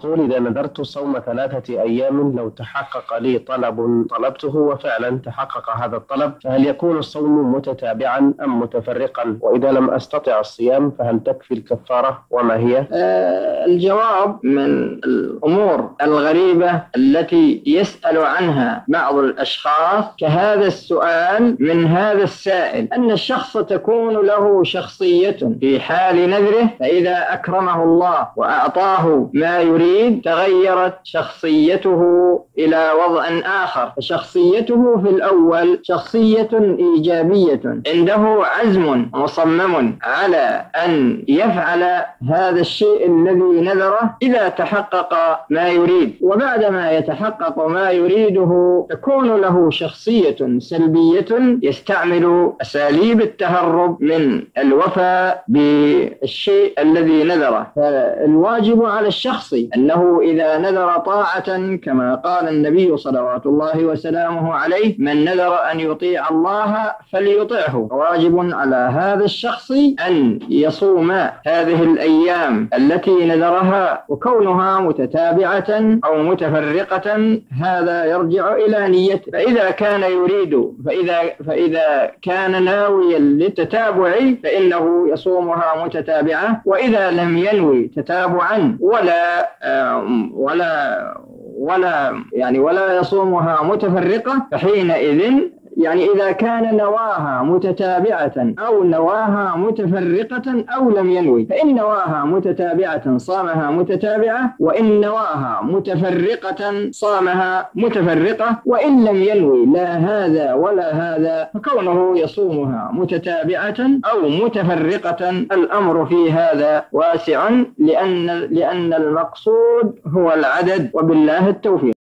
يقول: إذا نذرت صوم 3 أيام لو تحقق لي طلب طلبته وفعلا تحقق هذا الطلب، فهل يكون الصوم متتابعا أم متفرقا؟ وإذا لم أستطع الصيام فهل تكفي الكفارة وما هي؟ الجواب: من الأمور الغريبة التي يسأل عنها بعض الأشخاص كهذا السؤال من هذا السائل أن الشخص تكون له شخصية في حال نذره، فإذا أكرمه الله وأعطاه ما يريد تغيرت شخصيته إلى وضع آخر. فشخصيته في الأول شخصية إيجابية، عنده عزم مصمم على أن يفعل هذا الشيء الذي نذره إذا تحقق ما يريد، وبعدما يتحقق ما يريده تكون له شخصية سلبية يستعمل أساليب التهرب من الوفاء بالشيء الذي نذره. فالواجب على الشخص أنه إذا نذر طاعة كما قال النبي صلوات الله وسلامه عليه: من نذر أن يطيع الله فليطعه. واجب على هذا الشخص أن يصوم هذه الأيام التي نذرها، وكونها متتابعة أو متفرقة هذا يرجع إلى نيته. فإذا كان يريد فإذا كان ناويا للتتابع فإنه يصومها متتابعة، وإذا لم ينوي تتابعا ولا يصومها متفرقة فحينئذ إذا كان نواها متتابعة أو نواها متفرقة أو لم ينوي، فإن نواها متتابعة صامها متتابعة، وإن نواها متفرقة صامها متفرقة، وإن لم ينوي لا هذا ولا هذا فكونه يصومها متتابعة أو متفرقة الأمر في هذا واسع، لأن المقصود هو العدد، وبالله التوفيق.